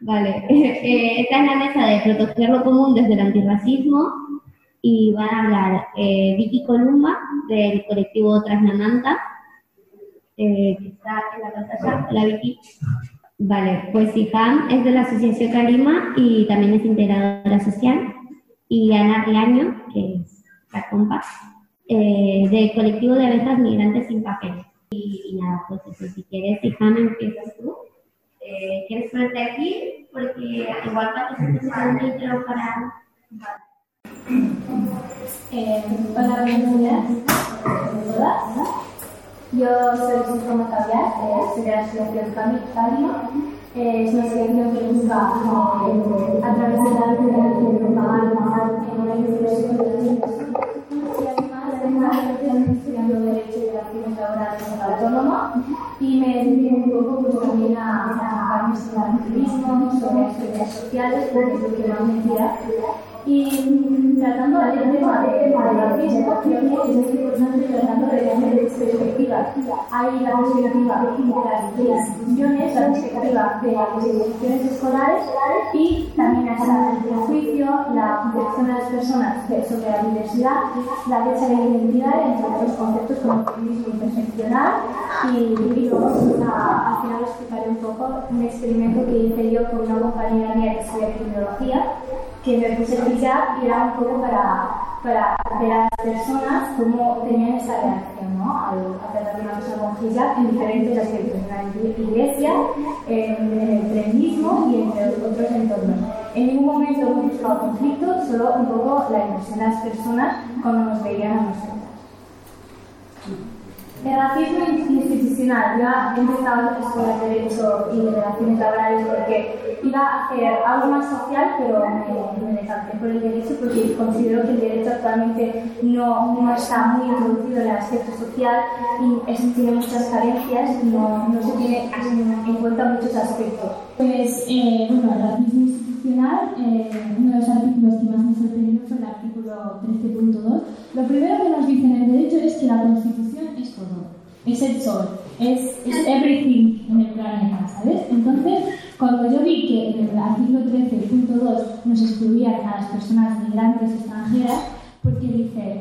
Vale, esta es la mesa de proteger lo común desde el antirracismo y van a hablar Vicky Columba del colectivo Trasnamanta, que está en la pantalla. Hola Vicky. Vale, pues Siham es de la Asociación Calima y también es integradora social. Y Ana Riaño, que es la compa, del colectivo de abejas migrantes sin papeles. Y nada, pues eso, si quieres, Siham, empiezas tú. ¿Quieres ponerte aquí? Porque igual para que se te sea un intro para... Hola, buenos días a todas. Yo soy Susana Caviar, soy de la Asociación Calima. Es una asociación que busca, a través de la luz, propagar en la inclusión de los niños. Y además, estoy estudiando Derecho y Relaciones Laborales autónoma y me dedico un poco también a enfocarme sobre el activismo, sobre las redes sociales, porque es lo que más me tira. Y tratando el tema del racismo, creo que es muy importante tratando de diferentes perspectivas. Hay la perspectiva de las instituciones, la perspectiva de las instituciones escolares y también está el prejuicio, la concepción de las personas sobre la diversidad, la brecha de identidad, entre otros conceptos como feminismo interseccional y luego al final os explicaré un poco un experimento que hice yo con una compañera mía que estudia criminología, que me puse el hijab y era un poco para ver a las personas cómo tenían esa reacción, ¿no? Al tratar a una persona con hijab en diferentes aspectos, en la iglesia, en el feminismo y entre otros entornos. En ningún momento hemos buscado conflicto, solo un poco la impresión de las personas cuando nos veían a nosotros. El racismo institucional. Yo he empezado la escuela de Derecho y de Relaciones Laborales porque iba a hacer algo más social, pero me decanté por el Derecho porque considero que el Derecho actualmente no está muy introducido en el aspecto social y tiene muchas carencias y no se tiene en cuenta muchos aspectos. Pues, bueno, el racismo institucional, uno de los artículos que más me sorprendió fue el artículo 13.2. Lo primero que nos dice en el derecho es que la Constitución es todo, es el sol, es everything en el planeta, ¿sabes? Entonces, cuando yo vi que en el artículo 13.2 nos excluían a las personas migrantes extranjeras, porque dice,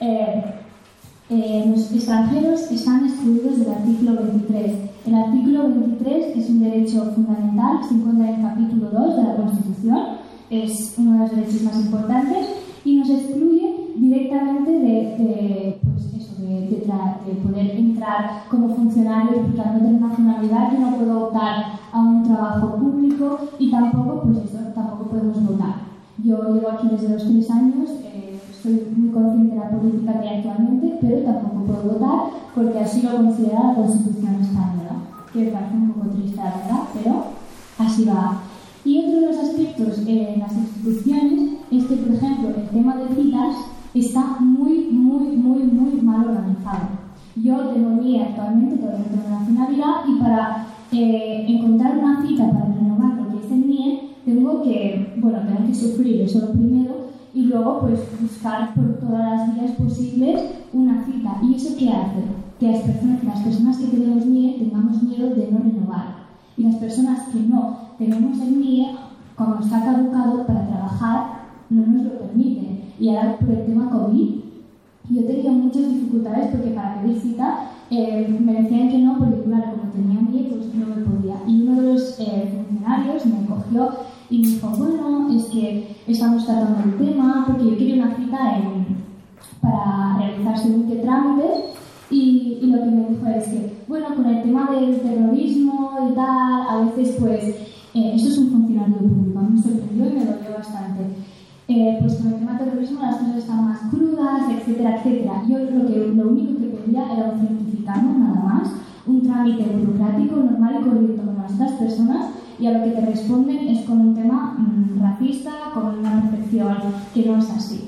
los extranjeros están excluidos del artículo 23. El artículo 23 es un derecho fundamental, se encuentra en el capítulo 2 de la Constitución, es uno de los derechos más importantes y nos excluye directamente de poder entrar como funcionario, porque al no tener nacionalidad yo no puedo optar a un trabajo público y tampoco podemos votar. Yo llevo aquí desde los 3 años, soy muy consciente de la política que hay actualmente, pero tampoco puedo votar porque así lo considera la Constitución española, que me parece un poco triste, la verdad, pero así va. Y otro de los aspectos en las instituciones es que, por ejemplo, el tema de citas está muy mal organizado. Yo tengo NIE actualmente, todavía no tengo nacionalidad, y para encontrar una cita para renovar lo que es el NIE, tengo que sufrir eso lo primero y luego pues buscar por todas las vías posibles una cita. ¿Y eso qué hace? Que las personas que tenemos NIE tengamos miedo de no renovar. Y las personas que no tenemos el NIE, como está caducado para trabajar, no nos lo permiten. Y ahora por el tema COVID, yo he tenido muchas dificultades porque para pedir cita me decían que no, porque claro, como tenía NIE, pues no me podía. Y uno de los funcionarios me cogió y me dijo, bueno, es que estamos tratando el tema, porque yo quería una cita para realizar según qué trámites. Y lo que me dijo es que, bueno, con el tema del terrorismo y tal, a veces pues, eso es un funcionario público, a mí me sorprendió y me dolió bastante. Pues con el tema del terrorismo las cosas están más crudas, etcétera, etcétera. Yo lo único que pedía era un certificado, nada más, un trámite burocrático normal y corriente como las otras personas, y a lo que te responden es con un tema racista, con una percepción que no es así.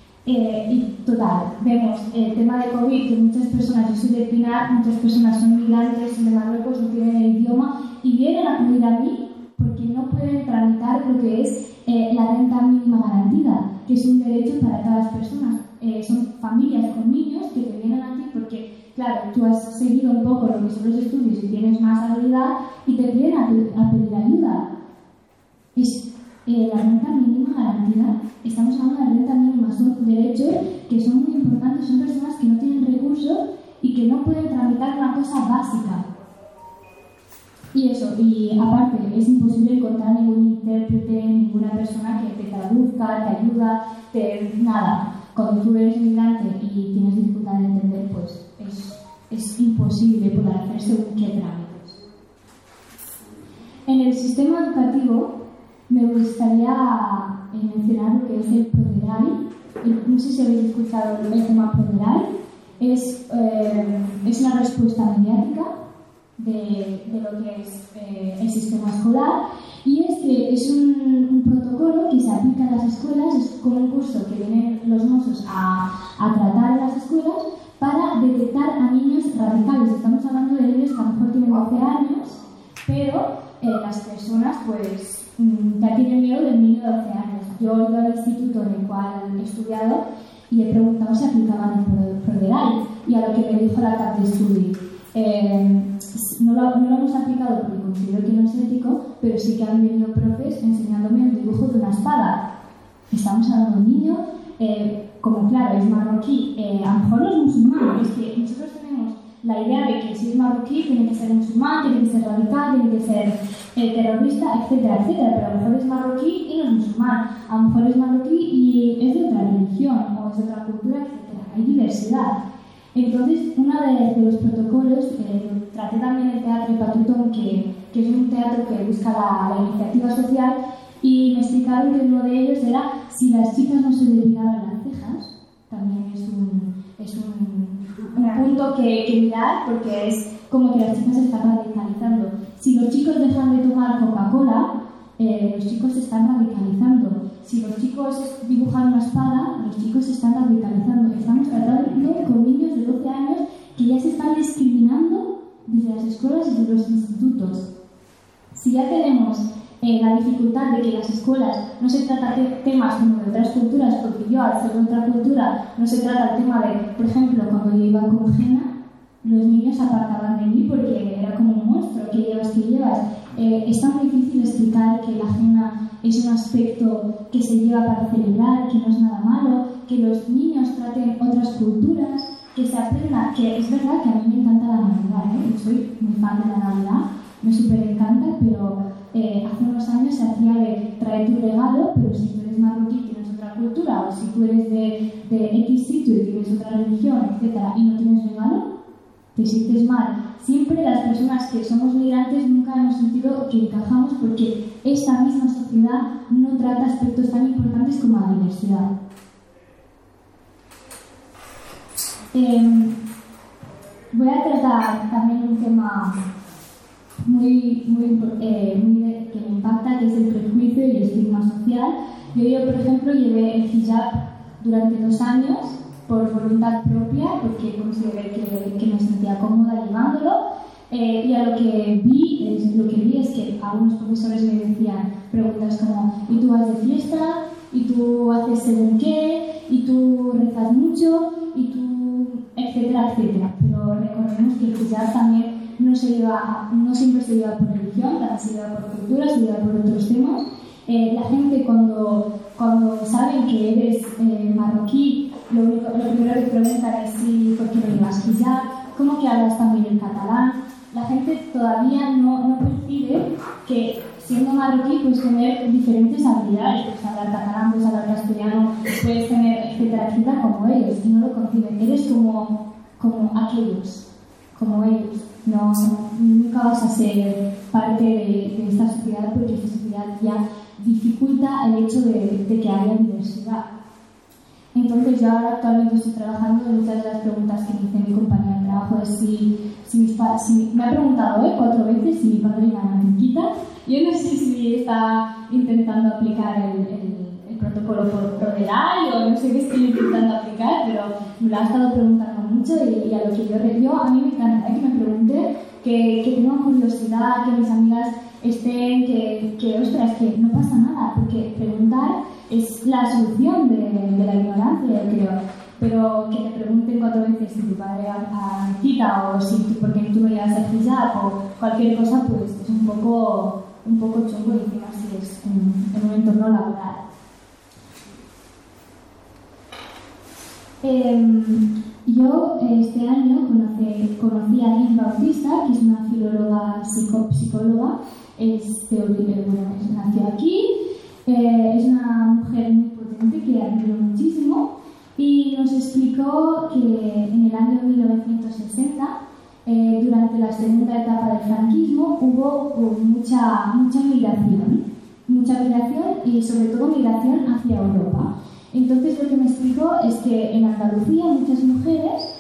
Y total, vemos el tema de COVID, que muchas personas, yo soy de Pinar, muchas personas son migrantes, son de Marruecos, no tienen el idioma y vienen a acudir a mí porque no pueden tramitar lo que es la renta mínima garantida, que es un derecho para todas las personas. Son familias con niños que te vienen a ti porque, claro, tú has seguido un poco lo que son los estudios y tienes más habilidad y te vienen a pedir ayuda. la renta mínima garantida. Estamos hablando de renta mínima, son derechos que son muy importantes, son personas que no tienen recursos y que no pueden tramitar una cosa básica. Y eso, y aparte, es imposible encontrar ningún intérprete, ninguna persona que te traduzca, te ayuda, nada. Cuando tú eres migrante y tienes dificultad de entender, pues es imposible poder hacer según qué trámites. En el sistema educativo me gustaría mencionar lo que es el Proderai. No sé si habéis escuchado el tema Proderai. Es una respuesta mediática de lo que es el sistema escolar, y es que es un protocolo que se aplica en las escuelas. Es como un curso que vienen los mozos a tratar en las escuelas para detectar a niños radicales. Estamos hablando de niños que a lo mejor tienen 12 años, pero las personas pues ya tienen miedo del niño de 12 años. Yo he ido al instituto en el cual he estudiado y he preguntado si aplicaban el Proderai, y a lo que me dijo la CAP de estudio, no lo hemos aplicado porque considero que no es ético, pero sí que han venido profes enseñándome el dibujo de una espada. Estamos hablando de un niño, como claro, es marroquí, a lo mejor no es musulmán. Es que nosotros tenemos la idea de que si es marroquí tiene que ser musulmán, tiene que ser radical, tiene que ser terrorista, etcétera, etcétera, pero a lo mejor es marroquí y no es musulmán, a lo mejor es marroquí y es de otra religión o es de otra cultura, etcétera. Hay diversidad. Entonces, uno de los protocolos, traté también el teatro Patutón, que es un teatro que busca la iniciativa social, y me explicaron que uno de ellos era si las chicas no se depilaban las cejas. También es un punto que mirar, porque es como que las chicas se están radicalizando. Si los chicos dejan de tomar Coca-Cola, los chicos se están radicalizando. Si los chicos dibujan una espada, los chicos se están radicalizando. Estamos tratando con niños de 12 años que ya se están discriminando desde las escuelas y desde los institutos. Si ya tenemos la dificultad de que en las escuelas no se trata de temas como de otras culturas, porque yo al ser de otra cultura no se trata el tema de, por ejemplo, cuando yo iba con Jena, los niños apartaban de mí porque era como un monstruo, ¿qué llevas, qué llevas? Es tan difícil explicar que la henna es un aspecto que se lleva para celebrar, que no es nada malo, que los niños traten otras culturas, que se aprenda, que es verdad que a mí me encanta la Navidad, yo soy muy fan de la Navidad, me súper encanta, pero hace unos años se hacía de traer tu regalo, pero si tú eres marroquí y tienes otra cultura, o si tú eres de X sitio y tienes otra religión, etcétera, y no tienes regalo, te sientes mal. Siempre las personas que somos migrantes nunca hemos sentido que encajamos, porque esta misma sociedad no trata aspectos tan importantes como la diversidad. Voy a tratar también un tema que me impacta, que es el prejuicio y el estigma social. Yo, por ejemplo, llevé el hijab durante 2 años por voluntad propia, porque consideré que me sentía cómoda llevándolo, y a lo que vi es que algunos profesores me decían preguntas como: ¿y tú vas de fiesta? ¿Y tú haces según qué? ¿Y tú rezas mucho? ¿Y tú? Etcétera, etcétera. Pero recordemos que el hijab también no siempre se lleva por religión, también se lleva por cultura, se lleva por otros temas. La gente cuando saben que eres marroquí, lo primero que preguntan es por qué no llevas hijab, cómo que hablas también el catalán. La gente todavía no percibe que siendo marroquí puedes tener diferentes habilidades, puedes hablar catalán, puedes hablar castellano, puedes tener etcétera, etcétera, como ellos, y no lo conciben. Eres como aquellos, como ellos. No, nunca vas a ser parte de esta sociedad, porque esta sociedad ya dificulta el hecho de que haya diversidad. Entonces, yo ahora actualmente estoy trabajando en muchas de las preguntas que me hice mi compañera de trabajo, es si me ha preguntado 4 veces si mi padre era anarquista. Yo no sé si está intentando aplicar el protocolo por Proderai o no sé qué estoy intentando aplicar, pero me lo ha estado preguntando mucho, y a lo que yo a mí me encanta que me pregunte, que tengan curiosidad, que mis amigas estén, que ostras, que no pasa nada, porque preguntar es la solución de la ignorancia, yo creo. Pero que te pregunten 4 veces si tu padre cita o si por qué tú no llevas el hijab o cualquier cosa, pues es un poco chungo, y encima si pues, en un entorno laboral. Yo este año conocí a Liz Bautista, que es una filóloga psicóloga, nació aquí, es una mujer muy potente que admiro muchísimo y nos explicó que en el año 1960, durante la segunda etapa del franquismo, hubo mucha migración y sobre todo migración hacia Europa. Entonces lo que me explicó es que en Andalucía muchas mujeres,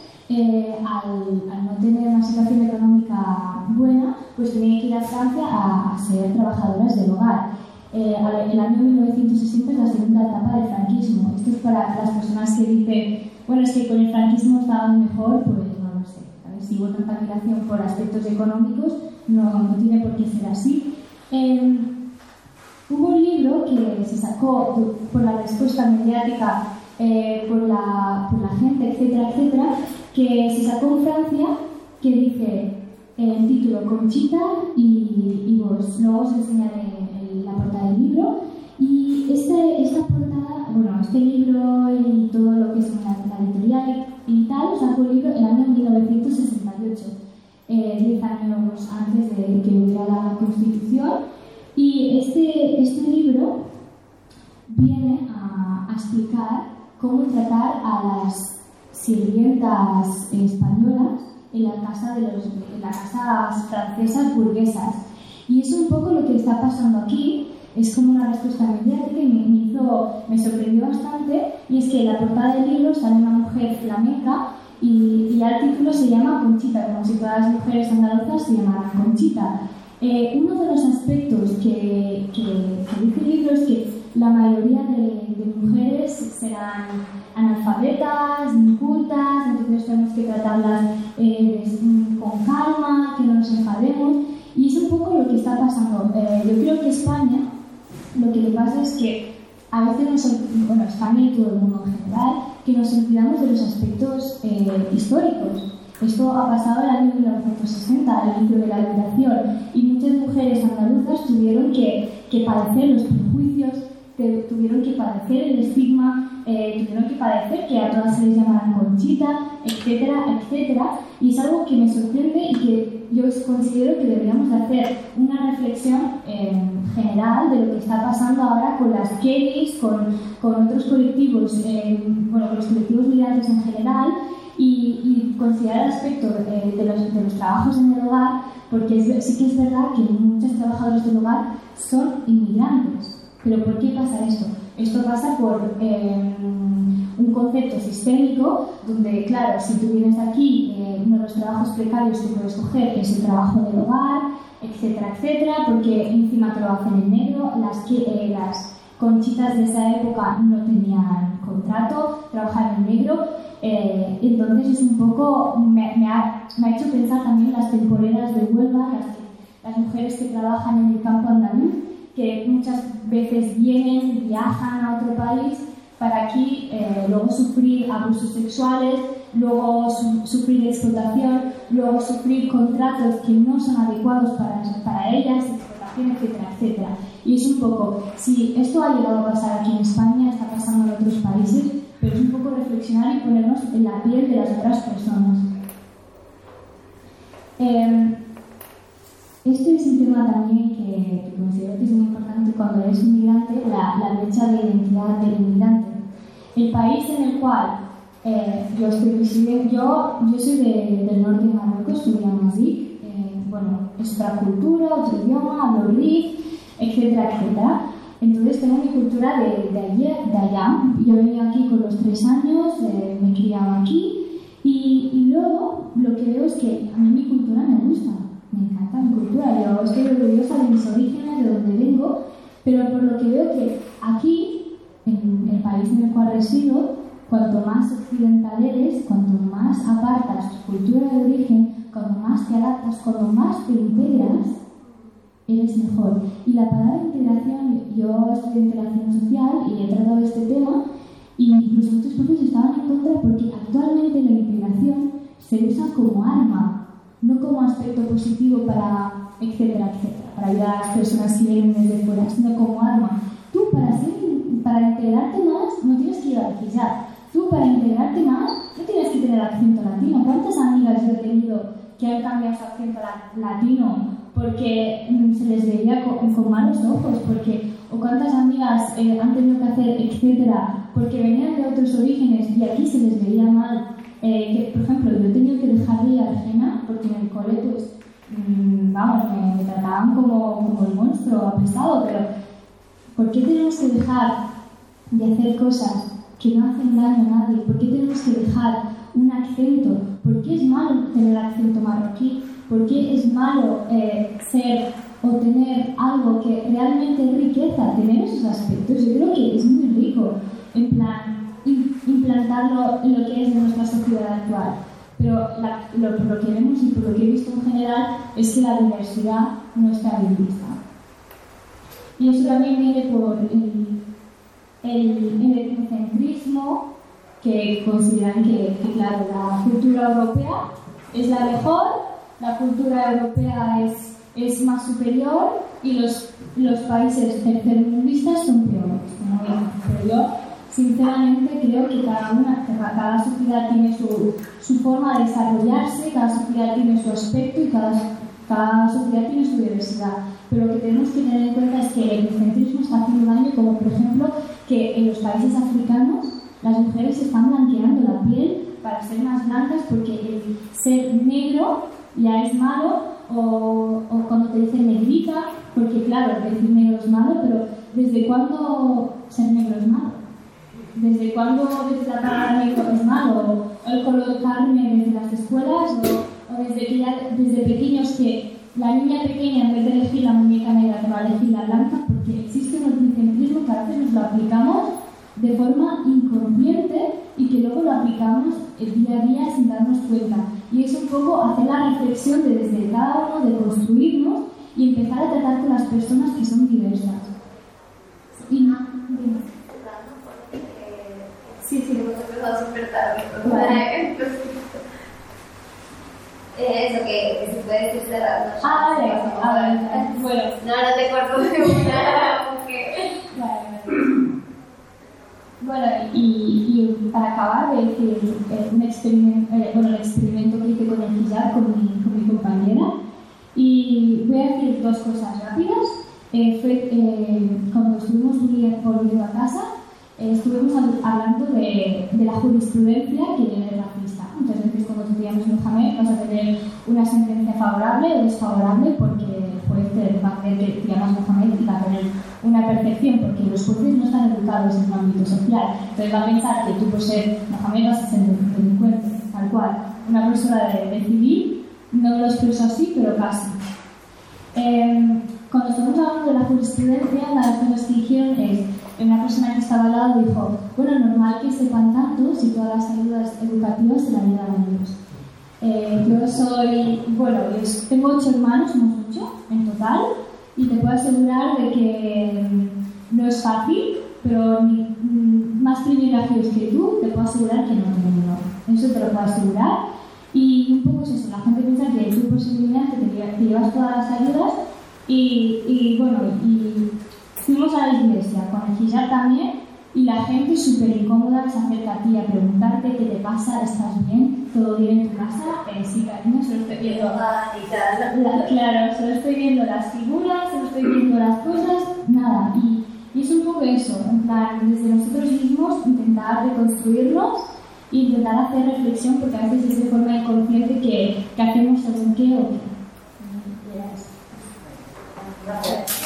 al no tener una situación económica buena, pues tenían que ir a Francia a ser trabajadoras del hogar. El año 1960 es la segunda etapa del franquismo. Esto es para las personas que dicen, bueno, es que con el franquismo estaban mejor, pues no lo sé. ¿Sabes? Si hubo tanta migración por aspectos económicos, no tiene por qué ser así. Hubo un libro que se sacó por la respuesta mediática, por la gente, etcétera, etcétera, que se sacó en Francia, que dice el título Conchita y vos. Luego os enseñaré la portada del libro. Y esta portada, bueno, este libro y todo lo que es la editorial y tal, sacó el libro en el año 1968, 10 años antes de que hubiera la Constitución. Y este libro viene a explicar cómo tratar a las sirvientas españolas en las casas francesas burguesas. Y es un poco lo que está pasando aquí. Es como una respuesta mediática y me sorprendió bastante. Y es que en la portada del libro sale una mujer flamenca y ya el título se llama Conchita, como si todas las mujeres andaluzas se llamaran Conchita. Uno de los aspectos que dice el libro es que la mayoría de mujeres serán analfabetas, incultas, entonces tenemos que tratarlas con calma, que no nos enfademos. Y es un poco lo que está pasando. Yo creo que España, lo que le pasa es que a veces España y todo el mundo en general, que nos olvidamos de los aspectos históricos. Esto ha pasado en el año 1960, al inicio de la liberación, y muchas mujeres andaluzas tuvieron que padecer los prejuicios, tuvieron que padecer el estigma, tuvieron que padecer que a todas se les llamaran Conchita, etcétera, etcétera. Y es algo que me sorprende y que yo considero que deberíamos de hacer una reflexión general de lo que está pasando ahora con las Kellys, con otros colectivos, con los colectivos migrantes en general, y considerar el aspecto de los trabajos en el hogar, porque sí que es verdad que muchos trabajadores del hogar son inmigrantes. ¿Pero por qué pasa esto? Esto pasa por un concepto sistémico donde, claro, si tú vienes aquí, uno de los trabajos precarios que puedes coger es el trabajo del hogar, etcétera, etcétera, porque encima te lo hacen en negro. Las Conchitas de esa época no tenían contrato, trabajaban en negro. Entonces es un poco, me ha hecho pensar también las temporeras de Huelva, las mujeres que trabajan en el campo andaluz, que muchas veces viajan a otro país para aquí luego sufrir abusos sexuales, luego sufrir explotación, luego sufrir contratos que no son adecuados para ellas, explotación, etcétera, etcétera. Y es un poco, si esto ha llegado a pasar aquí en España, está pasando en otros países, pero es un poco reflexionar y ponernos en la piel de las otras personas. Este es un tema también que considero que es muy importante cuando eres inmigrante, la brecha de identidad del inmigrante. El país en el cual yo estoy residiendo, yo soy del norte de Marruecos, estudié en Amazigh, es otra cultura, otro idioma, hablo rif, etcétera, etcétera. Entonces tengo mi cultura de allá. Yo he venido aquí con los 3 años, me he criado aquí y luego lo que veo es que a mí mi cultura me gusta. Me encanta mi cultura, yo estoy orgullosa de mis orígenes, de donde vengo, pero por lo que veo que aquí, en el país en el cual resido, cuanto más occidental eres, cuanto más apartas tu cultura de origen, cuanto más te adaptas, cuanto más te integras, eres mejor. Y la palabra integración, yo estudié integración social y he tratado este tema, y incluso muchos profes estaban en contra porque actualmente la integración se usa como arma, no como aspecto positivo para etcétera, etcétera, para ayudar a las personas que vienen desde fuera, sino como acento latino, porque se les veía con malos ojos, porque o cuántas amigas han tenido que hacer, etcétera, porque venían de otros orígenes y aquí se les veía mal. Que, por ejemplo, yo he tenido que dejar de ir a Argena porque en el cole, pues, me trataban como el monstruo apestado, pero ¿por qué tenemos que dejar de hacer cosas que no hacen daño a nadie? ¿Por qué tenemos que dejar un acento? ¿Por qué es malo tener acento marroquí? ¿Por qué es malo ser o tener algo que realmente es riqueza? Tener esos aspectos, yo creo que es muy rico, en plan, implantarlo en lo que es de nuestra sociedad actual. Pero por lo que vemos y por lo que he visto en general es que la diversidad no está bien vista. Y eso también viene por el etnocentrismo, que consideran que claro, la cultura europea es la mejor, la cultura europea es más superior y los países tercermundistas son peores. Pero yo, sinceramente, creo que cada sociedad tiene su forma de desarrollarse, cada sociedad tiene su aspecto y cada sociedad tiene su diversidad. Pero lo que tenemos que tener en cuenta es que el etnocentrismo está haciendo daño, como por ejemplo que en los países africanos las mujeres están blanqueando la piel para ser más blancas porque el ser negro ya es malo, o cuando te dicen negrita, porque claro, decir negro es malo, pero ¿desde cuándo ser negro es malo? ¿Desde cuándo decir la palabra negro es malo? ¿O el color de carne desde las escuelas? ¿O desde pequeños que la niña pequeña, en vez de elegir la muñeca negra, te va a elegir la blanca? Porque existe un etnocentrismo que a veces nos lo aplicamos de forma inconsciente y que luego lo aplicamos el día a día sin darnos cuenta. Y es un poco hacer la reflexión de desde cada uno, de construirnos y empezar a tratar con las personas que son diversas. Y sí, hemos empezado súper tarde. Vale. Eso que se puede decir cerrado. Vale. Bueno. No te corto de una. Porque... Vale. Bueno, y para acabar, voy a decir el experimento que hice con el hijab con mi compañera. Y voy a decir dos cosas rápidas. Cuando estuvimos volviendo a casa, estuvimos hablando de la jurisprudencia que es racista. Muchas veces cuando estudiamos Mohamed vas a tener una sentencia favorable o desfavorable porque el juez va a creer que estudiamos Mohamed y va a tener una percepción porque los jueces no están educados en el ámbito social. Entonces va a pensar que tú por ser Mohamed vas a ser delincuente, tal cual. Una profesora de civil no lo expresó así, pero casi. Cuando estamos hablando de la jurisprudencia, una de las cosas que dijeron es, una persona que estaba al lado dijo, bueno, normal que sepan tanto si todas las ayudas educativas se la ayudan a ellos. Yo soy, tengo 8 hermanos, somos 8 en total, y te puedo asegurar de que no es fácil, pero más privilegios que tú, te puedo asegurar que no tengo ninguno. Eso te lo puedo asegurar. Y un poco es eso, la gente piensa que tú por ser inmigrante te llevas todas las ayudas y fuimos a la iglesia con el hijab también y la gente súper incómoda se acerca a ti a preguntarte qué te pasa, ¿estás bien? ¿Todo bien en tu casa? Sí, cariño, solo estoy viendo claro, solo estoy viendo las figuras, solo estoy viendo las cosas, nada. Y es un poco eso, en plan, desde nosotros mismos intentar reconstruirnos e intentar hacer reflexión, porque a veces es de forma inconsciente que hacemos según qué o qué. Gracias.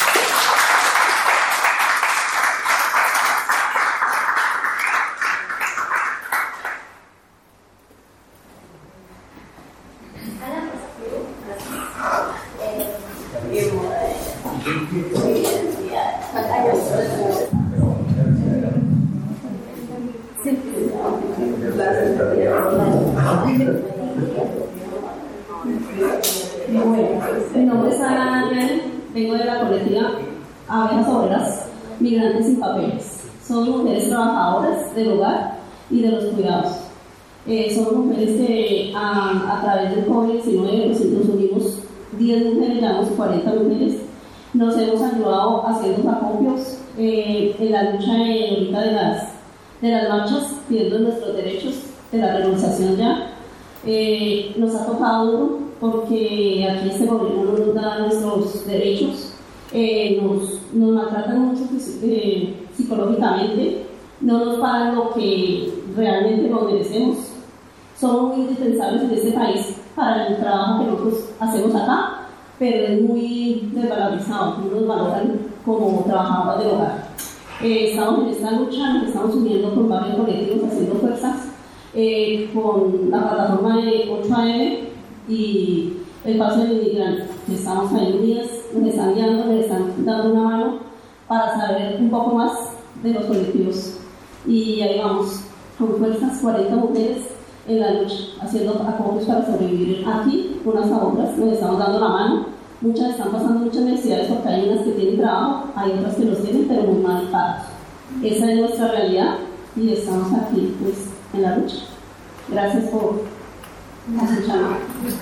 Mi nombre es Ana Daniel, vengo de la colectiva Abejas Obreras, Migrantes sin Papeles. Somos mujeres trabajadoras del hogar y de los cuidados. Somos mujeres que a través del COVID-19 nos unimos 10 mujeres, llevamos 40 mujeres. Nos hemos ayudado haciendo acopios en la lucha ahorita de las marchas, pidiendo nuestros derechos de la renegociación ya. Nos ha tocado duro porque aquí este gobierno no nos da nuestros derechos, nos maltratan mucho psicológicamente, no nos pagan lo que realmente nos merecemos. Somos muy indispensables en este país para el trabajo que nosotros hacemos acá, pero es muy desvalorizado, no nos valoran como trabajadores del hogar. Estamos en esta lucha, nos estamos uniendo con varios colectivos haciendo fuerzas, con la plataforma de 8AM y el paso del inmigrante. Estamos ahí unidas, nos están guiando, nos están dando una mano para saber un poco más de los colectivos. Y ahí vamos, con fuerzas, 40 mujeres en la lucha, haciendo apoyos para sobrevivir aquí, unas a otras, nos estamos dando la mano. Muchas están pasando muchas necesidades porque hay unas que tienen trabajo, hay otras que los tienen, pero muy mal pagos. Esa es nuestra realidad y estamos aquí, pues, en la lucha. Gracias por escucharme.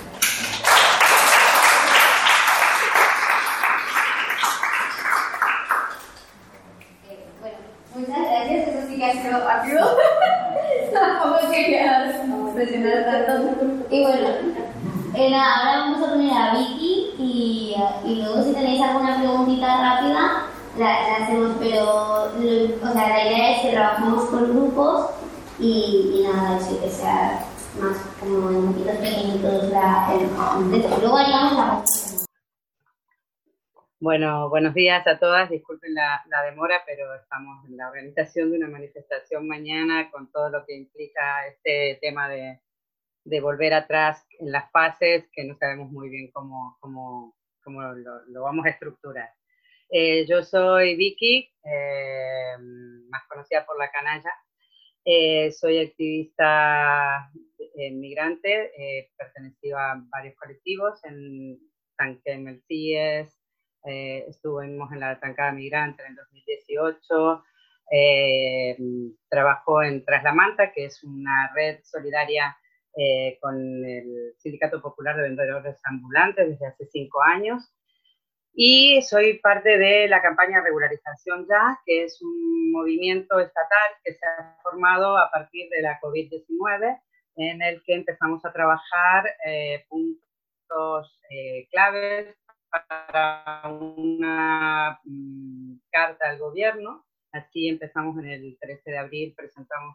Bueno, muchas gracias, eso sí que ha sido rápido. Tampoco quería presionar tanto. Y bueno, ahora vamos a poner a Vicky y luego si tenéis alguna preguntita rápida la hacemos, pero o sea, la idea es que trabajemos con grupos y nada, eso, que sea más como en grupitos pequeñitos luego haríamos la. Bueno, buenos días a todas, disculpen la demora, pero estamos en la organización de una manifestación mañana con todo lo que implica este tema de volver atrás en las fases, que no sabemos muy bien cómo lo vamos a estructurar. Yo soy Vicky, más conocida por La Canalla. Soy activista migrante, pertenecido a varios colectivos, en Tanque Melcíes, estuvimos en la Tancada Migrante en el 2018, trabajo en Tras la Manta, que es una red solidaria con el Sindicato Popular de Vendedores Ambulantes desde hace 5 años. Y soy parte de la campaña Regularización Ya, que es un movimiento estatal que se ha formado a partir de la COVID-19, en el que empezamos a trabajar puntos claves para una carta al gobierno. Así empezamos en el 13 de abril, presentamos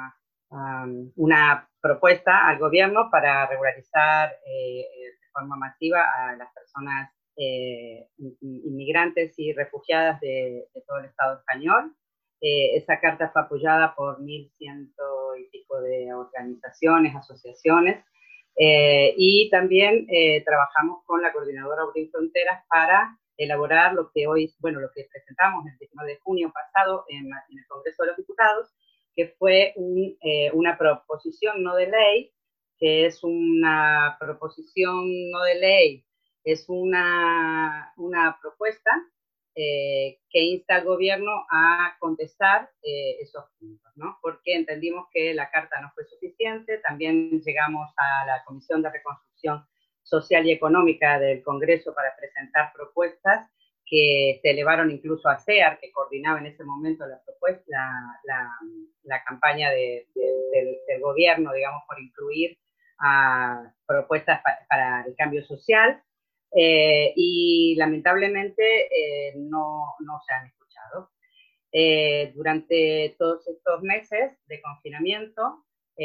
una propuesta al gobierno para regularizar de forma masiva a las personas inmigrantes y refugiadas de todo el Estado español. Esa carta fue apoyada por 1.100 y pico de organizaciones, asociaciones, y también trabajamos con la Coordinadora Abrir Fronteras para elaborar lo que presentamos el 19 de junio pasado en el Congreso de los Diputados, que fue una proposición no de ley, que es una proposición no de ley, es una propuesta que insta al gobierno a contestar esos puntos, ¿no? Porque entendimos que la carta no fue suficiente. También llegamos a la Comisión de Reconstrucción Social y Económica del Congreso para presentar propuestas que se elevaron incluso a CEAR, que coordinaba en ese momento la propuesta, la campaña del gobierno, digamos, por incluir propuestas para el cambio social. Y lamentablemente no se han escuchado. Durante todos estos meses de confinamiento,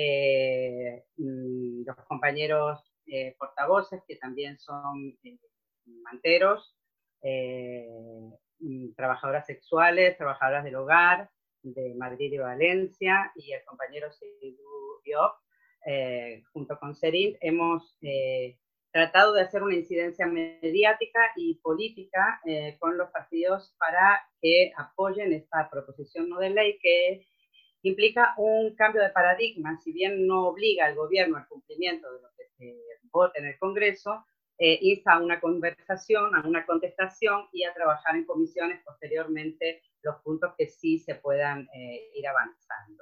los compañeros portavoces, que también son manteros, trabajadoras sexuales, trabajadoras del hogar de Madrid y Valencia, y el compañero Sidhu Diop, junto con Serin, hemos tratado de hacer una incidencia mediática y política con los partidos para que apoyen esta proposición no de ley, que implica un cambio de paradigma. Si bien no obliga al gobierno al cumplimiento de lo que se vote en el Congreso, insta a una conversación, a una contestación y a trabajar en comisiones posteriormente los puntos que sí se puedan ir avanzando.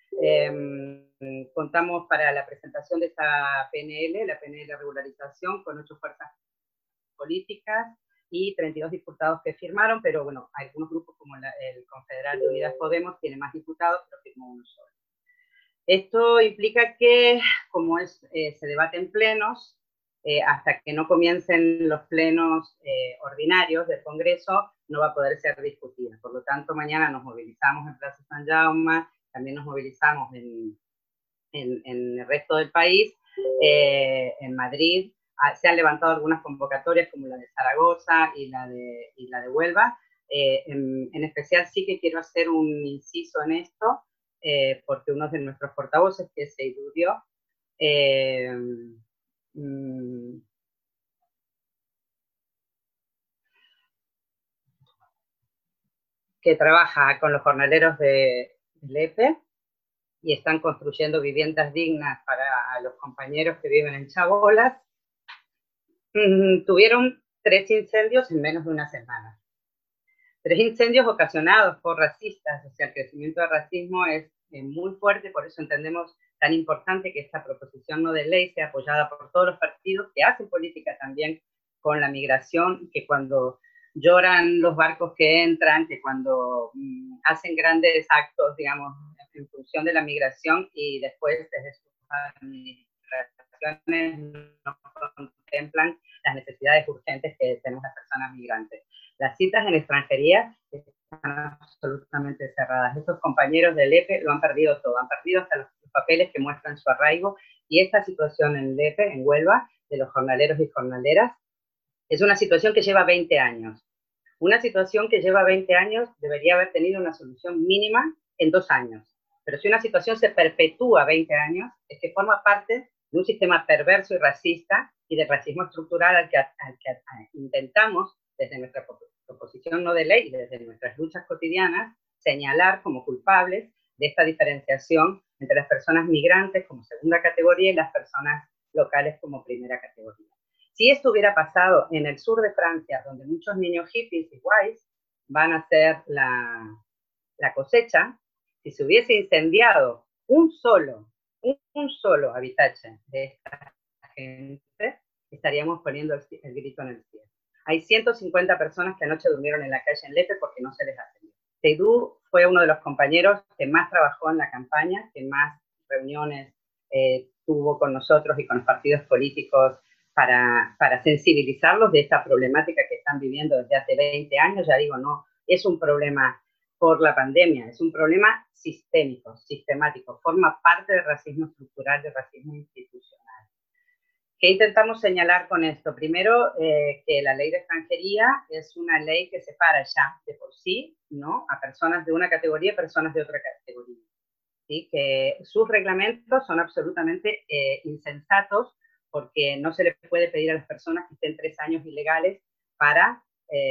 Contamos para la presentación de esta PNL, la PNL de regularización, con 8 fuerzas políticas y 32 diputados que firmaron, pero bueno, algunos grupos como el Confederal de Unidas Podemos tiene más diputados, pero firmó uno solo. Esto implica que, como se debate en plenos, hasta que no comiencen los plenos ordinarios del Congreso, no va a poder ser discutida. Por lo tanto, mañana nos movilizamos en Plaza San Jaume, también nos movilizamos en el resto del país, en Madrid. Se han levantado algunas convocatorias como la de Zaragoza y la de Huelva. En especial sí que quiero hacer un inciso en esto, porque uno de nuestros portavoces, que es Seydou Diop, que trabaja con los jornaleros del EPE y están construyendo viviendas dignas para los compañeros que viven en Chabolas, tuvieron 3 incendios en menos de una semana. 3 incendios ocasionados por racistas, o sea, el crecimiento del racismo es muy fuerte, por eso entendemos tan importante que esta proposición no de ley sea apoyada por todos los partidos que hacen política también con la migración, que cuando lloran los barcos que entran, que cuando hacen grandes actos, digamos, en función de la migración y después desde sus administraciones no contemplan las necesidades urgentes que tenemos las personas migrantes. Las citas en extranjería están absolutamente cerradas. Estos compañeros del EPE lo han perdido todo, han perdido hasta los papeles que muestran su arraigo, y esta situación en el EPE, en Huelva, de los jornaleros y jornaleras, es una situación que lleva 20 años. Una situación que lleva 20 años debería haber tenido una solución mínima en 2 años. Pero si una situación se perpetúa 20 años, es que forma parte de un sistema perverso y racista y de racismo estructural al que intentamos, desde nuestra proposición no de ley y desde nuestras luchas cotidianas, señalar como culpables de esta diferenciación entre las personas migrantes como segunda categoría y las personas locales como primera categoría. Si esto hubiera pasado en el sur de Francia, donde muchos niños hippies y guays van a hacer la cosecha, si se hubiese incendiado un solo habitacle de esta gente, estaríamos poniendo el grito en el cielo. Hay 150 personas que anoche durmieron en la calle en Lepe porque no se les atendió. Seydou fue uno de los compañeros que más trabajó en la campaña, que más reuniones tuvo con nosotros y con los partidos políticos para sensibilizarlos de esta problemática que están viviendo desde hace 20 años. Ya digo, no es un problema por la pandemia, es un problema sistémico, sistemático, forma parte del racismo estructural, del racismo institucional. ¿Qué intentamos señalar con esto? Primero, que la ley de extranjería es una ley que separa ya de por sí, ¿no?, a personas de una categoría y personas de otra categoría. ¿Sí? Que sus reglamentos son absolutamente insensatos, porque no se le puede pedir a las personas que estén 3 años ilegales para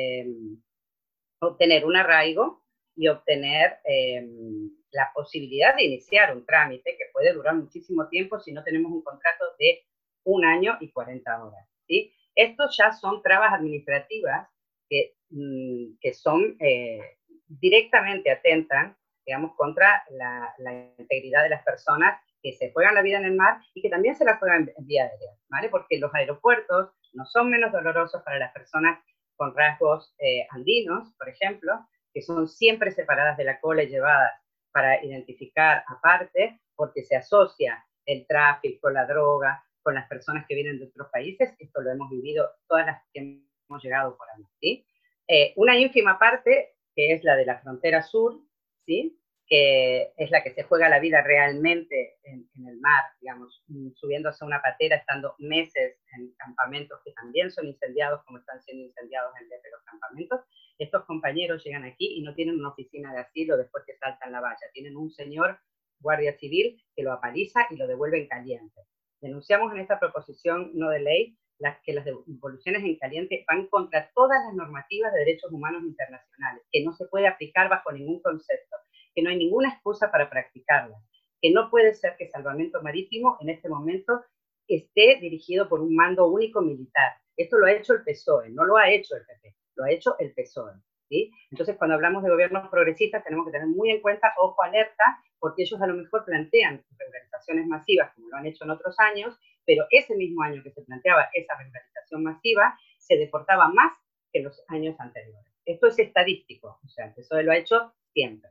obtener un arraigo y obtener la posibilidad de iniciar un trámite que puede durar muchísimo tiempo si no tenemos un contrato de 1 año y 40 horas. ¿Sí? Estos ya son trabas administrativas que son directamente atentan, digamos, contra la integridad de las personas que se juegan la vida en el mar y que también se la juegan en vía aérea, ¿vale? Porque los aeropuertos no son menos dolorosos para las personas con rasgos andinos, por ejemplo, que son siempre separadas de la cola y llevadas para identificar aparte, porque se asocia el tráfico, la droga, con las personas que vienen de otros países. Esto lo hemos vivido todas las que hemos llegado por ahí, ¿sí? Una ínfima parte, que es la de la frontera sur, ¿sí?, que es la que se juega la vida realmente en el mar, digamos, subiéndose a una patera, estando meses en campamentos que también son incendiados, como están siendo incendiados en los campamentos. Estos compañeros llegan aquí y no tienen una oficina de asilo después que saltan la valla, tienen un señor guardia civil que lo apaliza y lo devuelve en caliente. Denunciamos en esta proposición no de ley que las devoluciones en caliente van contra todas las normativas de derechos humanos internacionales, que no se puede aplicar bajo ningún concepto, que no hay ninguna excusa para practicarlas, que no puede ser que Salvamento Marítimo en este momento esté dirigido por un mando único militar. Esto lo ha hecho el PSOE, no lo ha hecho el PP, lo ha hecho el PSOE. ¿Sí? Entonces, cuando hablamos de gobiernos progresistas, tenemos que tener muy en cuenta, ojo alerta, porque ellos a lo mejor plantean regularizaciones masivas, como lo han hecho en otros años, pero ese mismo año que se planteaba esa regularización masiva, se deportaba más que los años anteriores. Esto es estadístico, o sea, el PSOE lo ha hecho siempre.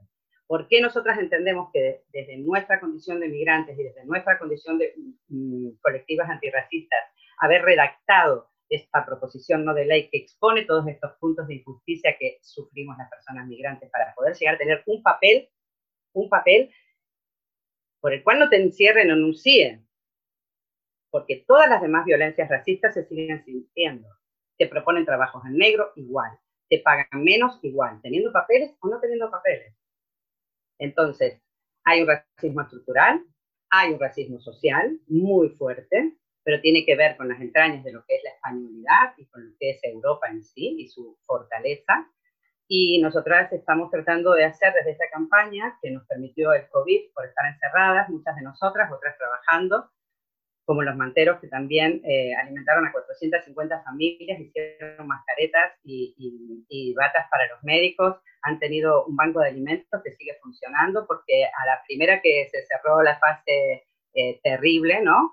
¿Por qué nosotras entendemos que desde nuestra condición de migrantes y desde nuestra condición de colectivas antirracistas, haber redactado esta proposición no de ley que expone todos estos puntos de injusticia que sufrimos las personas migrantes para poder llegar a tener un papel por el cual no te encierren o enuncien? Porque todas las demás violencias racistas se siguen sintiendo. Te proponen trabajos en negro, igual. Te pagan menos, igual. Teniendo papeles o no teniendo papeles. Entonces, hay un racismo estructural, hay un racismo social muy fuerte, pero tiene que ver con las entrañas de lo que es la españolidad y con lo que es Europa en sí y su fortaleza. Y nosotras estamos tratando de hacer desde esta campaña que nos permitió el COVID por estar encerradas, muchas de nosotras, otras trabajando, como los manteros que también alimentaron a 450 familias, hicieron mascaretas y batas para los médicos, han tenido un banco de alimentos que sigue funcionando, porque a la primera que se cerró la fase terrible, ¿no?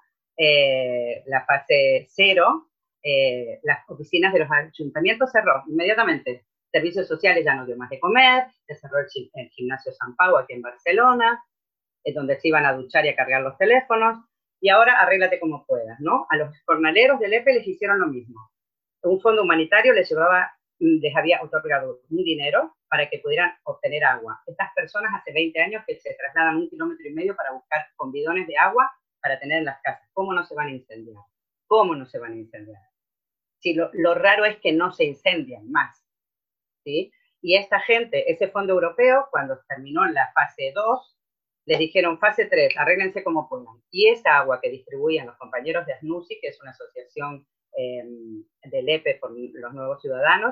La fase 0, las oficinas de los ayuntamientos cerró inmediatamente. Servicios sociales ya no dio más de comer, se cerró el gimnasio San Pau aquí en Barcelona, donde se iban a duchar y a cargar los teléfonos. Y ahora arréglate como puedas, ¿no? A los jornaleros del EPE les hicieron lo mismo. Un fondo humanitario les había otorgado un dinero para que pudieran obtener agua. Estas personas hace 20 años que se trasladan 1,5 kilómetros para buscar con bidones de agua para tener en las casas. ¿Cómo no se van a incendiar? ¿Cómo no se van a incendiar? Si lo raro es que no se incendian más, ¿sí? Y esta gente, ese fondo europeo, cuando terminó la fase 2, les dijeron, fase 3, arréglense como puedan. Y esa agua que distribuían los compañeros de ASNUSI, que es una asociación del EPE por los nuevos ciudadanos,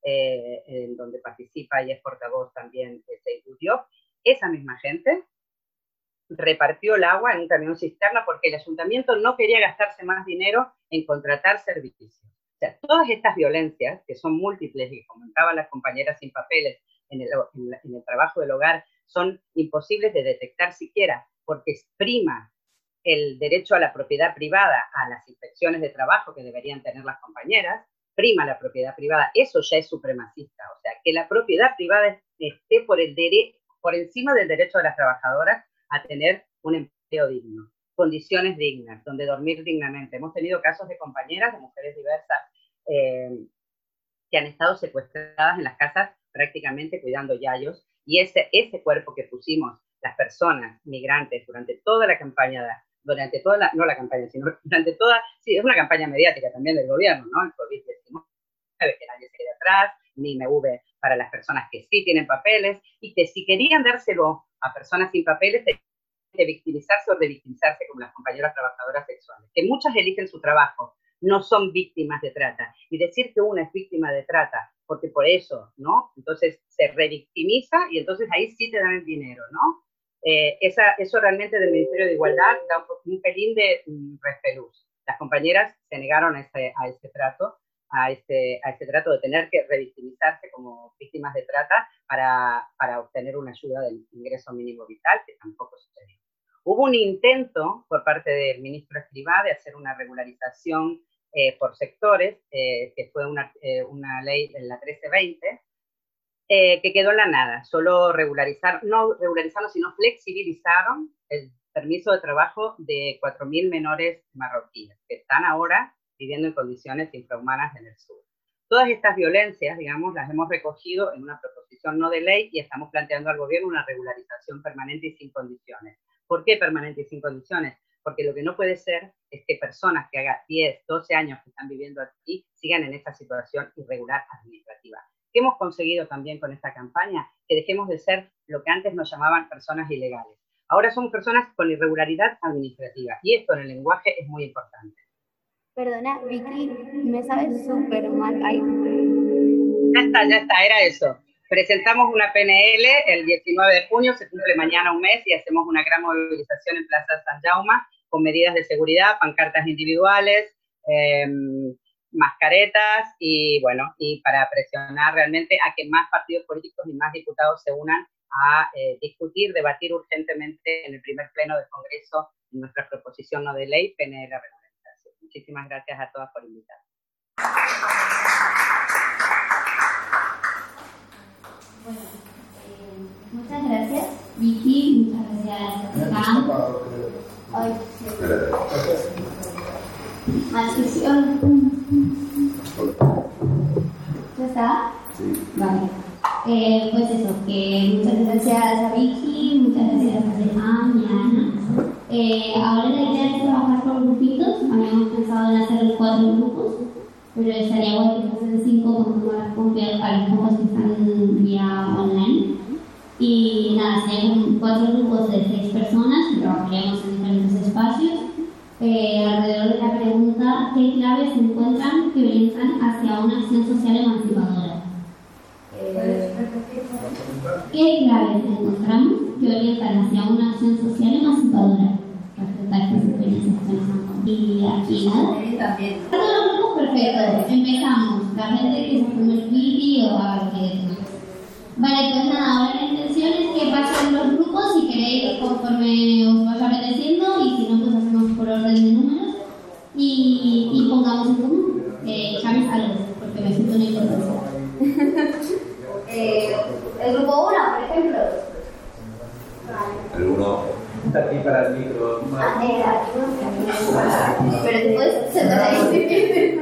en donde participa y es portavoz también Seydou Diop, esa misma gente repartió el agua en un camión cisterna porque el ayuntamiento no quería gastarse más dinero en contratar servicios. O sea, todas estas violencias, que son múltiples y que comentaban las compañeras sin papeles en el trabajo del hogar, son imposibles de detectar siquiera, porque prima el derecho a la propiedad privada, a las inspecciones de trabajo que deberían tener las compañeras, prima la propiedad privada, eso ya es supremacista. O sea, que la propiedad privada esté por encima del derecho de las trabajadoras a tener un empleo digno, condiciones dignas, donde dormir dignamente. Hemos tenido casos de compañeras, de mujeres diversas, que han estado secuestradas en las casas prácticamente cuidando yayos, y ese cuerpo que pusimos las personas migrantes durante toda la campaña, no la campaña, sino durante toda, sí, es una campaña mediática también del gobierno, ¿no? El COVID-19, que nadie se quede atrás, ni MV para las personas que sí tienen papeles, y que si querían dárselo a personas sin papeles, de victimizarse o revictimizarse como las compañeras trabajadoras sexuales, que muchas eligen su trabajo, no son víctimas de trata. Y decir que una es víctima de trata, porque por eso, ¿no? Entonces se revictimiza y entonces ahí sí te dan el dinero, ¿no? Eso realmente del Ministerio de Igualdad da un pelín de repelús. Las compañeras se negaron a este trato de tener que revictimizarse como víctimas de trata para obtener una ayuda del ingreso mínimo vital, que tampoco sucedió. Hubo un intento por parte del ministro Escrivá de hacer una regularización por sectores, que fue una ley, la 1320, que quedó en la nada. Solo no regularizaron, sino flexibilizaron el permiso de trabajo de 4.000 menores marroquíes, que están ahora viviendo en condiciones infrahumanas en el sur. Todas estas violencias, digamos, las hemos recogido en una proposición no de ley y estamos planteando al gobierno una regularización permanente y sin condiciones. ¿Por qué permanente y sin condiciones? Porque lo que no puede ser es que personas que hagan 10, 12 años que están viviendo aquí sigan en esta situación irregular administrativa. ¿Qué hemos conseguido también con esta campaña? Que dejemos de ser lo que antes nos llamaban personas ilegales. Ahora somos personas con irregularidad administrativa y esto en el lenguaje es muy importante. Perdona, Vicky, me sabes súper mal. Ay. Ya está, era eso. Presentamos una PNL el 19 de junio, se cumple mañana un mes y hacemos una gran movilización en Plaza San Jaume con medidas de seguridad, pancartas individuales, mascaretas y bueno, y para presionar realmente a que más partidos políticos y más diputados se unan a discutir, debatir urgentemente en el primer pleno del Congreso nuestra proposición no de ley, PNL regularización. Muchísimas gracias a todas por invitar. Bueno, muchas gracias. Vicky, muchas gracias, Cam. Ay, maldición. ¿Ya está? Sí. Vale. Pues eso, que muchas gracias a Vicky, muchas gracias a Germán y a Ana. Ahora la idea es trabajar por grupitos. Habíamos pensado en hacer 4 grupos, pero estaría bueno que fuesen 5 con a los pocos que están vía online. Y nada, serían 4 grupos de 6 personas que trabajaríamos en diferentes espacios. Alrededor de la pregunta, ¿qué claves se encuentran que orientan hacia una acción social emancipadora? ¿Qué claves encontramos que orientan hacia una acción social emancipadora? Respetar estas experiencias que nos han contado. Y aquí nada. Todos los grupos perfectos. Empezamos. La gente que se pone el wiki o a que. Vale, pues nada, ahora la intención es que pasen los grupos si queréis conforme os vaya apeteciendo y si no, pues hacemos por orden de números y pongamos en común. Llames algo, porque me siento una importancia. El grupo 1, por ejemplo. El 1 está aquí para el micro. Pero después se te va a decir.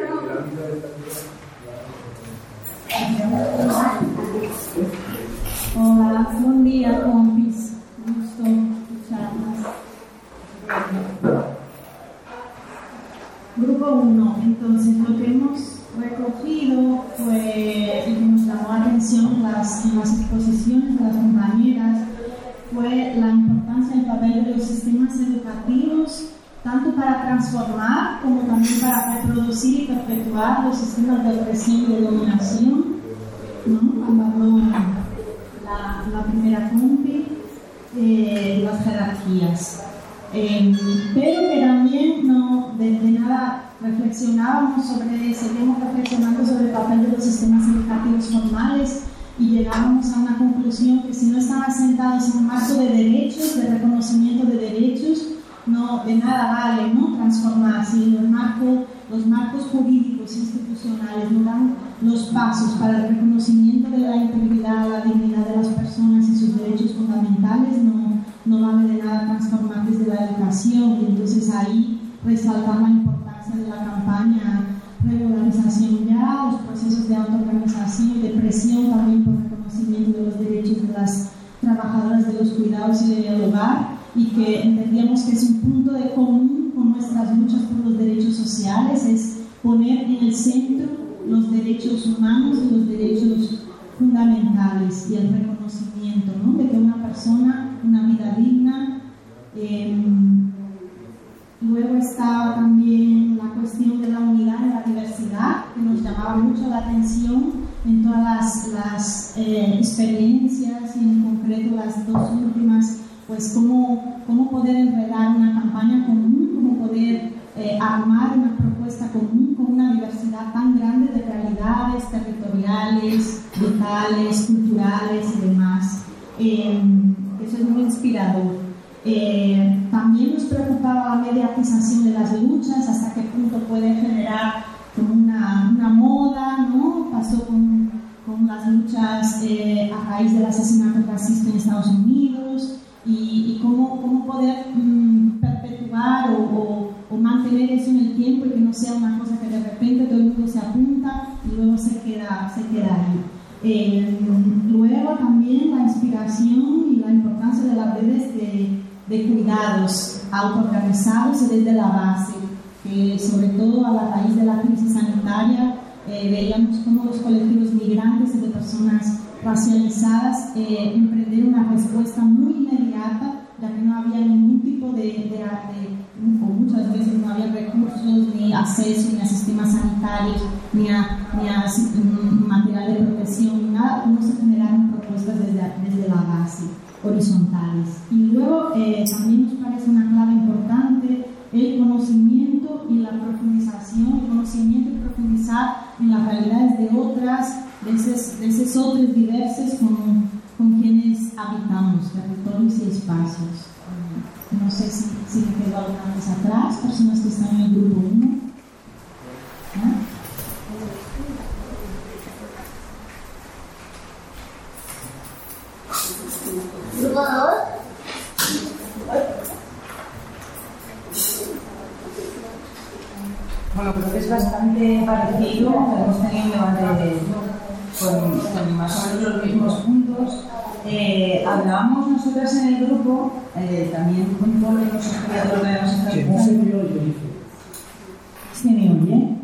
Hola, buen día, compis. Gusto escucharlas. Grupo 1. Entonces, lo que hemos recogido fue, y que nos llamó la atención en las exposiciones de las compañeras, fue la importancia del papel de los sistemas educativos, tanto para transformar como también para reproducir y perpetuar los sistemas de opresión y de dominación, ¿no? Cuando habló la primera compi, las jerarquías. Pero que también no de nada reflexionábamos seguíamos reflexionando sobre el papel de los sistemas educativos formales y llegábamos a una conclusión que si no estaban sentados en un marco de derechos, de reconocimiento de derechos, no de nada vale, ¿no? Transformar. Si los marcos jurídicos institucionales no dan los pasos para el reconocimiento de la integridad, la dignidad de las personas y sus derechos fundamentales, no vale de nada transformar desde la educación. Y entonces ahí resaltar la importancia de la campaña regularización ya, los procesos de autoorganización y de presión también por reconocimiento de los derechos de las trabajadoras de los cuidados y del hogar, y que entendíamos que es un punto de común con nuestras luchas por los derechos sociales, es poner en el centro los derechos humanos y los derechos fundamentales y el reconocimiento, ¿no? De que una persona, una vida digna. Luego está también la cuestión de la unidad en la diversidad, que nos llamaba mucho la atención en todas las experiencias y en concreto las 2 últimas, pues cómo poder enredar una campaña común, cómo poder armar una propuesta común con una diversidad tan grande de realidades territoriales, locales, culturales y demás. Eso es muy inspirador. También nos preocupaba la mediatización de las luchas, hasta qué punto puede generar como una moda, ¿no? Pasó con las luchas a raíz del asesinato racista en Estados Unidos y cómo poder perpetuar o mantener eso en el tiempo y que no sea una cosa que de repente todo el mundo se apunta y luego se queda ahí. Luego también la inspiración y la importancia de las redes de cuidados autoorganizados y desde la base, que sobre todo a la raíz de la crisis sanitaria veíamos cómo los colectivos migrantes y de personas racializadas emprender una respuesta muy inmediata, ya que no había ningún tipo o muchas veces no había recursos, ni acceso, ni a sistemas sanitarios, ni a material de protección, ni nada, cómo se generaron propuestas desde la base, horizontales. Y luego también nos parece una clave importante el conocimiento y la profundización, el conocimiento y profundizar en las realidades de otras, de esos otros diversos con quienes habitamos territorios y espacios. No sé si me quedo alguna vez atrás, personas que están en el grupo 1. Grupo 2. Bueno, creo que es bastante parecido, hemos tenido un debate con más o menos los mismos puntos. Hablábamos nosotras en el grupo, también con todos los estudiantes de los Estados Unidos. ¿Se me oye?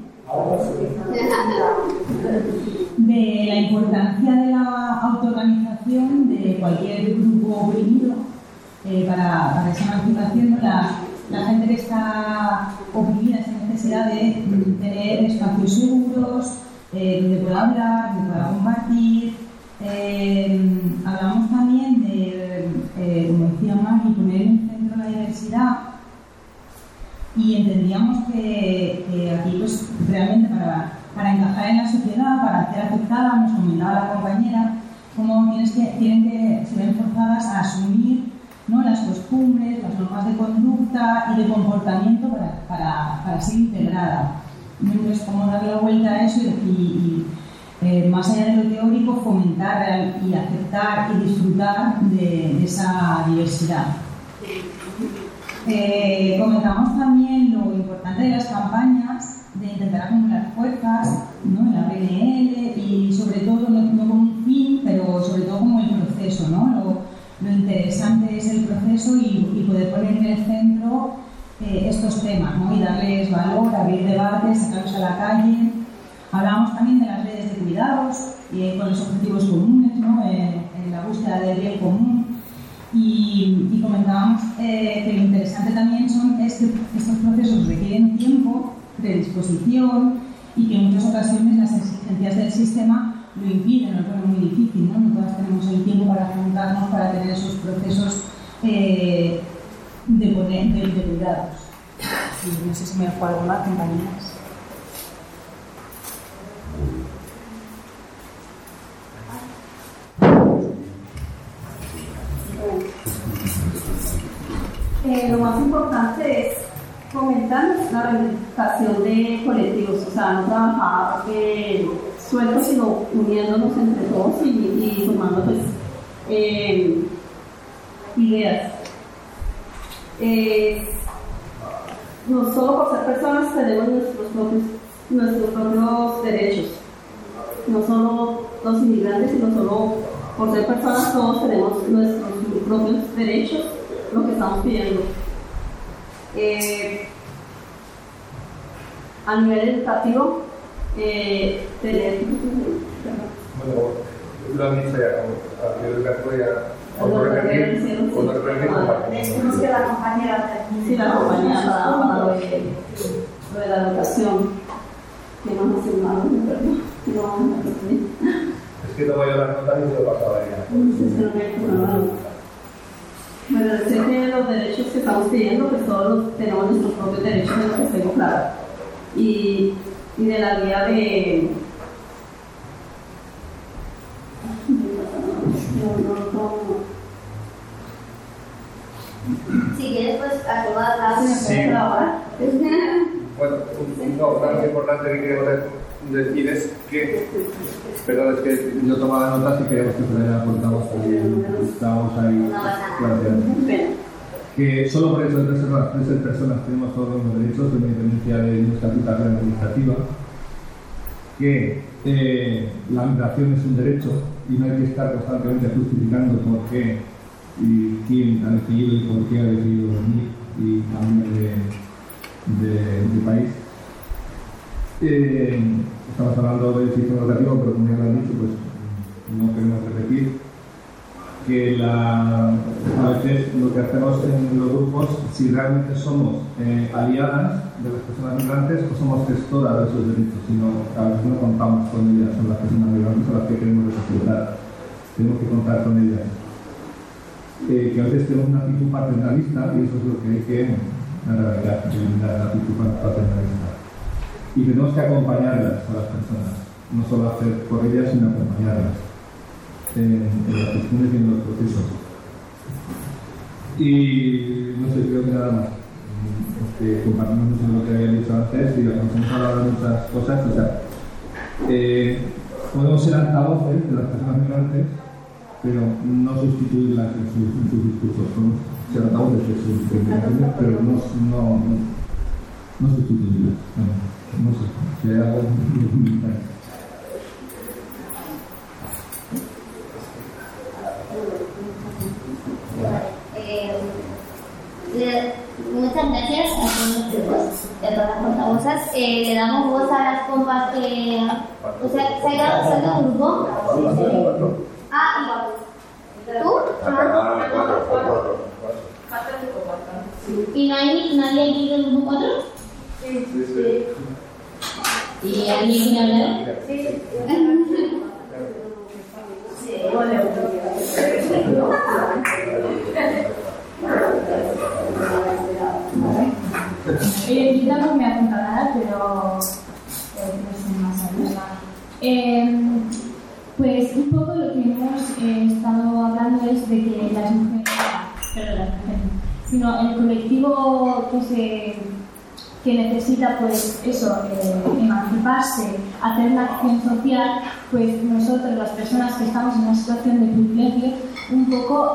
De la importancia de la autoorganización de cualquier grupo oprimido para esa emancipación, ¿no? La gente que está oprimida, esa necesidad de tener espacios seguros, donde pueda hablar, donde pueda compartir. Hablamos también de, como decía Maggie, poner en el centro la diversidad, y entendíamos que aquí, pues, realmente para encajar en la sociedad, para ser aceptada, nos comentaba la compañera, cómo tienen que ser forzadas a asumir, ¿no?, las costumbres, las normas de conducta y de comportamiento para ser integrada. Entonces, cómo darle la vuelta a eso y más allá de lo teórico, fomentar y aceptar y disfrutar de esa diversidad. Comentamos también lo importante de las campañas, de intentar acumular fuerzas, ¿no?, en la PNL, y sobre todo, no como un fin, pero sobre todo como el proceso, ¿no? Lo interesante es el proceso y poder poner en el centro estos temas, ¿no?, y darles valor, abrir debates, sacarlos a la calle. Hablábamos también de las redes de cuidados con los objetivos comunes, ¿no?, en la búsqueda del bien común. Y comentábamos que lo interesante también es que estos procesos requieren tiempo, predisposición, y que en muchas ocasiones las exigencias del sistema lo impiden, lo ponen muy difícil, ¿no? No todas tenemos el tiempo para juntarnos, para tener esos procesos de cuidados. Y no sé si me dejo algo más, compañeras. Lo más importante es fomentar la reivindicación de colectivos, o sea, no trabajar sueltos, sino uniéndonos entre todos y sumando, pues, ideas. No solo por ser personas tenemos nuestros propios derechos, no solo los inmigrantes, sino solo por ser personas todos tenemos nuestros propios derechos, lo que estamos pidiendo. A nivel educativo, tener... Bueno, lo han dicho ya, a nivel educativo ya, autorrepetir, Tenemos que la compañera... Sí, la compañera para lo de la educación, que no nos asignaron, perdón, que no vamos a repetir. Es que no voy a dar notas y se lo pasaba ya. Bueno, sé que los derechos que estamos pidiendo, pues todos tenemos nuestros propios derechos, en lo que tengo claro. Y de la guía de... Si quieres, pues acabas ¿me puedes colaborar? Bueno, una cosa importante que queremos decir es que, perdón, es que yo tomaba notas y queremos que se le aportamos también, estábamos ahí planteando. Que solo por eso de ser personas tenemos todos los derechos, independencia de nuestra situación administrativa, que la migración es un derecho y no hay que estar constantemente justificando por qué y quién ha decidido y por qué ha decidido venir y cambiar de país. Estamos hablando del sistema educativo, pero como ya lo han dicho, pues no queremos repetir que a veces lo que hacemos en los grupos, si realmente somos aliadas de las personas migrantes o somos gestoras de esos derechos, sino a veces no contamos con ellas, son las personas migrantes a las que queremos respetar, tenemos que contar con ellas. Que a veces tenemos una actitud paternalista y eso es lo que hay que eliminar, la actitud paternalista. Y tenemos que acompañarlas a las personas, no solo hacer por ellas, sino acompañarlas en las cuestiones y en los procesos. Y no sé, creo que nada más. Compartimos mucho lo que había dicho antes y hemos hablado de muchas cosas. O sea, podemos ser altavoces de las personas migrantes, pero no sustituirlas en sus discursos. Podemos ser altavoces de sus intenciones, pero no sustituirlas. No sé, si hay algo. Muchas gracias a todos los chicos y a todas las portavozas. Le damos voz a las compas que... O sea, ¿se ha ido un grupo? Ah, ¿y tú? ¿Y no hay nadie aquí del grupo 4? Sí. ¿Y alguien quiere hablar? Sí. Yo tampoco me he apuntado nada, pero no sé más años. Pues un poco lo que hemos estado hablando es de que las mujeres, sino el colectivo que necesita pues eso, emanciparse, hacer una acción social, pues nosotros, las personas que estamos en una situación de privilegio, un poco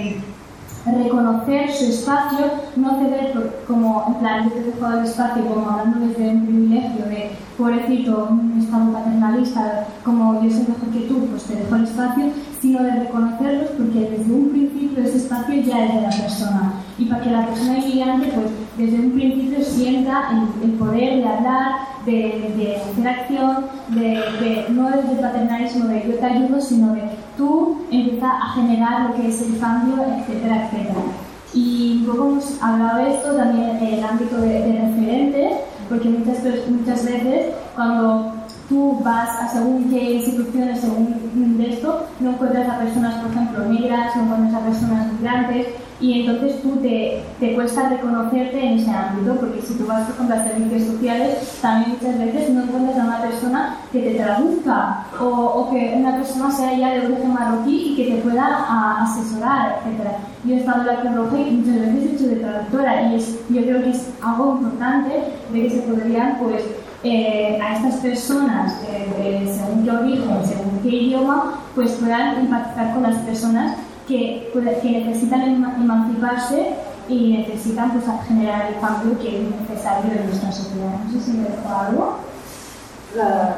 reconocer su espacio, no ceder como, en plan, yo te he dejado el espacio como hablando desde un privilegio de pobrecito, un estado paternalista, como yo soy mejor que tú, pues te dejo el espacio, sino de reconocerlos porque desde un principio ese espacio ya es de la persona y para que la persona inmigrante pues desde un principio sienta el poder de hablar, de hacer acción, no desde el paternalismo de yo te ayudo, sino de tú empieza a generar lo que es el cambio, etcétera, etcétera. Y un poco hemos hablado de esto también en el ámbito de referentes, porque muchas veces cuando tú vas a según qué instituciones, según de esto, no encuentras a personas, por ejemplo, negras, no encuentras a personas migrantes, y entonces tú te cuesta reconocerte en ese ámbito, porque si tú vas, por ejemplo, a servicios sociales, también muchas veces no encuentras a una persona que te traduzca, o que una persona sea ya de origen marroquí y que te pueda asesorar, etc. Yo he estado en la Cruz Roja y muchas veces he hecho de traductora, y yo creo que es algo importante de que se podrían, pues, a estas personas según qué origen, según qué idioma, pues puedan empatizar con las personas que necesitan emanciparse y necesitan pues generar el cambio que es necesario en nuestra sociedad. No sé si me dejo algo. La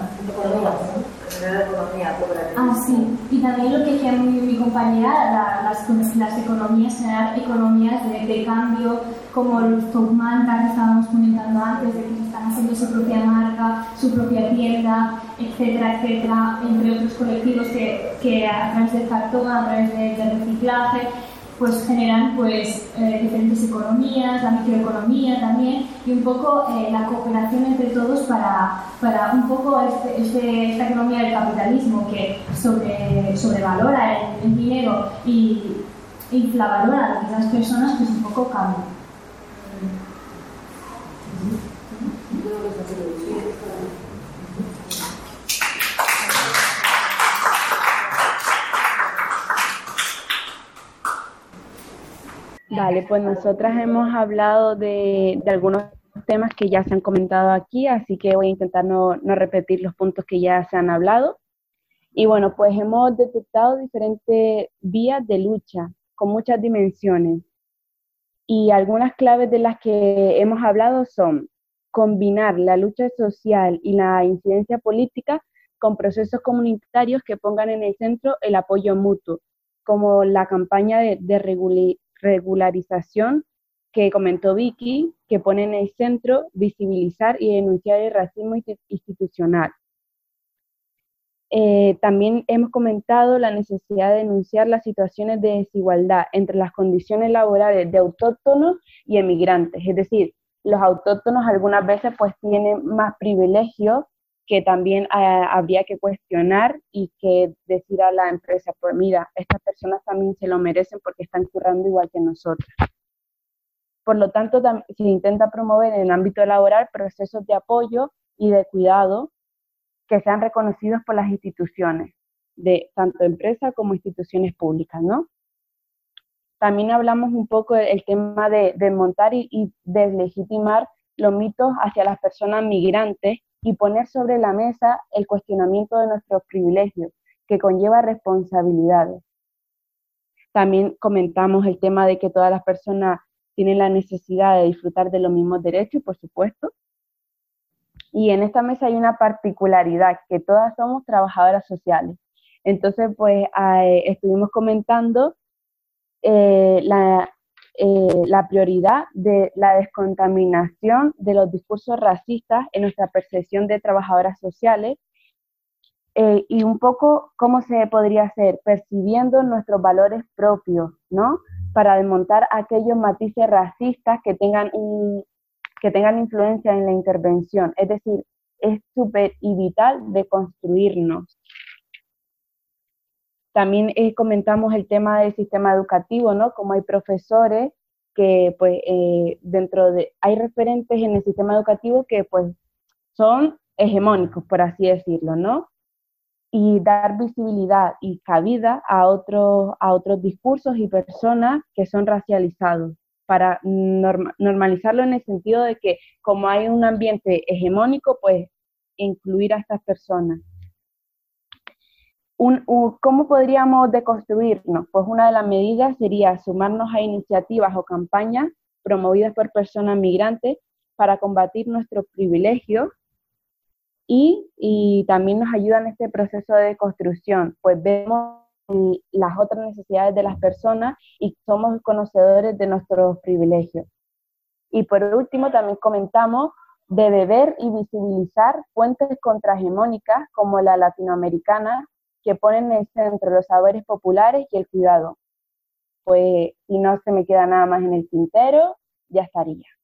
economía cooperativa. Ah, sí. Y también lo que decía mi compañera, las economías, generar economías de cambio, como los top manta que estábamos comentando antes, de que se están haciendo su propia marca, su propia tienda, etcétera, etcétera, entre otros colectivos que a través del cartón, a través del reciclaje, pues generan pues diferentes economías, la microeconomía también, y un poco la cooperación entre todos para un poco esta economía del capitalismo que sobrevalora el dinero y infravalora a las personas, pues un poco cambia. Vale, pues nosotras hemos hablado de algunos temas que ya se han comentado aquí, así que voy a intentar no repetir los puntos que ya se han hablado. Y bueno, pues hemos detectado diferentes vías de lucha con muchas dimensiones. Y algunas claves de las que hemos hablado son combinar la lucha social y la incidencia política con procesos comunitarios que pongan en el centro el apoyo mutuo, como la campaña de regularización que comentó Vicky, que pone en el centro visibilizar y denunciar el racismo institucional. También hemos comentado la necesidad de denunciar las situaciones de desigualdad entre las condiciones laborales de autóctonos y emigrantes, es decir, los autóctonos algunas veces pues tienen más privilegios que también habría que cuestionar y que decir a la empresa, pues mira, estas personas también se lo merecen porque están currando igual que nosotros. Por lo tanto, se intenta promover en el ámbito laboral procesos de apoyo y de cuidado que sean reconocidos por las instituciones, de tanto empresas como instituciones públicas, ¿no? También hablamos un poco del tema de desmontar y deslegitimar los mitos hacia las personas migrantes y poner sobre la mesa el cuestionamiento de nuestros privilegios, que conlleva responsabilidades. También comentamos el tema de que todas las personas tienen la necesidad de disfrutar de los mismos derechos, por supuesto. Y en esta mesa hay una particularidad, que todas somos trabajadoras sociales. Entonces, pues estuvimos comentando la prioridad de la descontaminación de los discursos racistas en nuestra percepción de trabajadoras sociales, y un poco cómo se podría hacer, percibiendo nuestros valores propios, ¿no? Para desmontar aquellos matices racistas que tengan influencia en la intervención. Es decir, es súper y vital de construirnos. También comentamos el tema del sistema educativo, ¿no? Como hay profesores que, pues, hay referentes en el sistema educativo que, pues, son hegemónicos, por así decirlo, ¿no? Y dar visibilidad y cabida a otros discursos y personas que son racializados, para normalizarlo en el sentido de que, como hay un ambiente hegemónico, pues, incluir a estas personas. ¿Cómo podríamos deconstruirnos? Pues una de las medidas sería sumarnos a iniciativas o campañas promovidas por personas migrantes para combatir nuestros privilegios, y también nos ayuda en este proceso de deconstrucción, pues vemos las otras necesidades de las personas y somos conocedores de nuestros privilegios. Y por último también comentamos de beber y visibilizar fuentes contrahegemónicas como la latinoamericana, que ponen en el centro los saberes populares y el cuidado. Pues si no se me queda nada más en el tintero, ya estaría.